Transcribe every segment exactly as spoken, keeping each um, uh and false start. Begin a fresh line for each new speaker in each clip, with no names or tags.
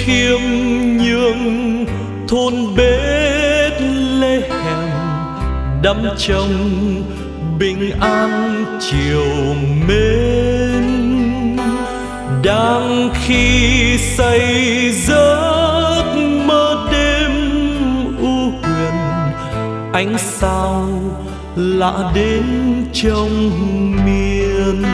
khiêm nhường thôn Bethlehem đắm trong bình an chiều mến. Đang khi say giấc mơ đêm u huyền, ánh sao lạ đến trong miền,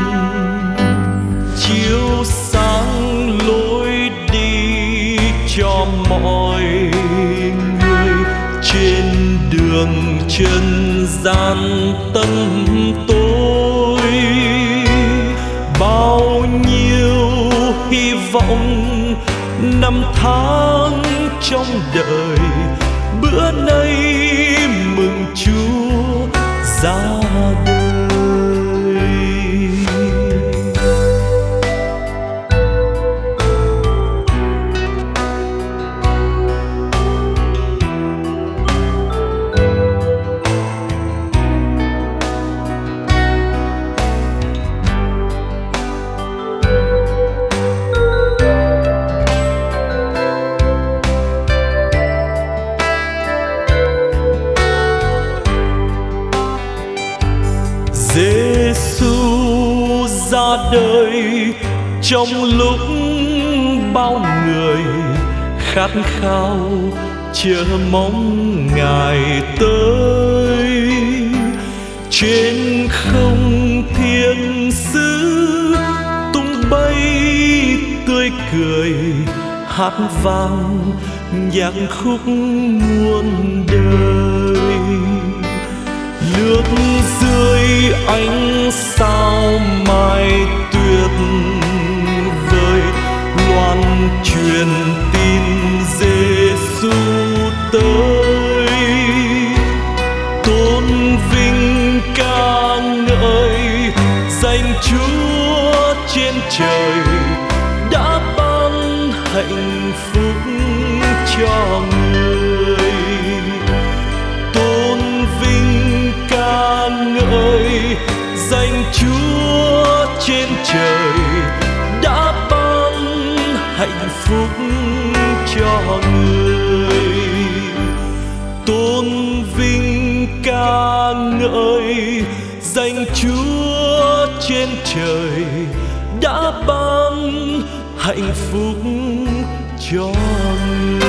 chiếu sáng lối đi cho mọi người trên đường trần gian tâm tôi. Bao nhiêu hy vọng năm tháng trong đời, bữa nay mừng Chúa ra đời. Giêsu ra đời trong lúc bao người khát khao chờ mong Ngài tới. Trên không thiên sứ tung bay tươi cười, hát vang nhạc khúc muôn đời. Nước dưới ánh sao mai tuyệt vời, loan truyền tin Giêsu tới. Tôn vinh ca ngợi danh Chúa trên trời, đã ban hạnh phúc cho người. Tôn vinh ca ngợi danh Chúa trên trời, đã ban hạnh phúc cho người. Tôn vinh ca ngợi danh Chúa trên trời, đã ban hạnh phúc cho người.